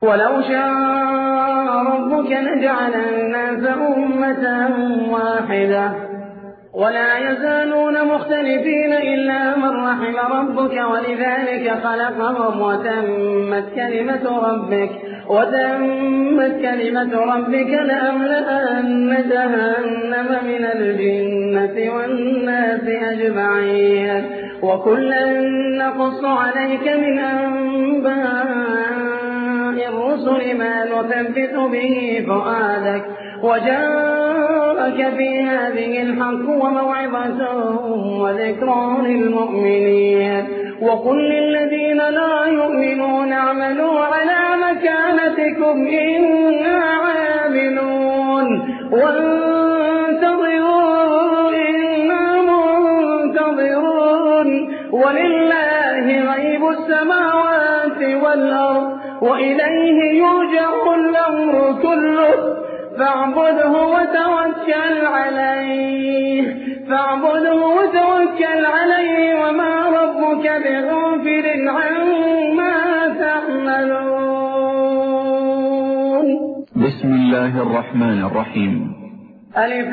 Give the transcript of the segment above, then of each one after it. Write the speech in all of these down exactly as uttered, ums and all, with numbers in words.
ولو شاء ربك لجعل الناس أمة واحدة ولا يزالون مختلفين إلا من رحم ربك ولذلك خلقهم وتمت كلمة ربك وتمت كلمة ربك لأملأن جهنم من الجنة والناس أجمعين وكلا نقص عليك من أنباء الرسل ما نثبت به فؤادك وجاءك في هذه الحق وموعظة وذكرى للمؤمنين وقل للذين لا يؤمنون اعملوا على مكانتكم إنا عاملون وانتظروا إنا منتظرون ولله غيب السماوات والأرض وإليه يرجع الأمر كله فاعبده وتوكل عليه فاعبده وتوكل عليه وما ربك بغافل عما تعملون. بسم الله الرحمن الرحيم. ألف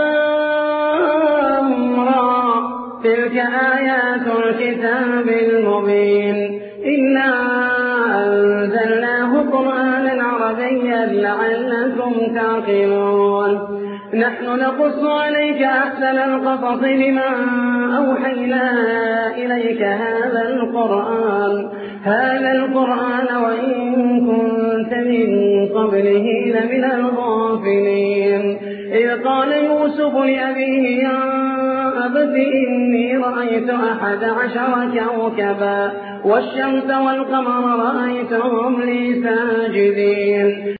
لام را تلك آيات الكتاب المبين إنا أنزلناه قرآنا عربيا لعلكم تعقلون. نحن نقص عليك أحسن القصص بما أوحينا إليك هذا القرآن هذا القرآن وإن كنت من قبله لمن الغافلين. إذ قال يوسف لأبيه يا أبت إني رأيت أحد عشر كوكبا والشمس والقمر رأيتهم لي ساجدين.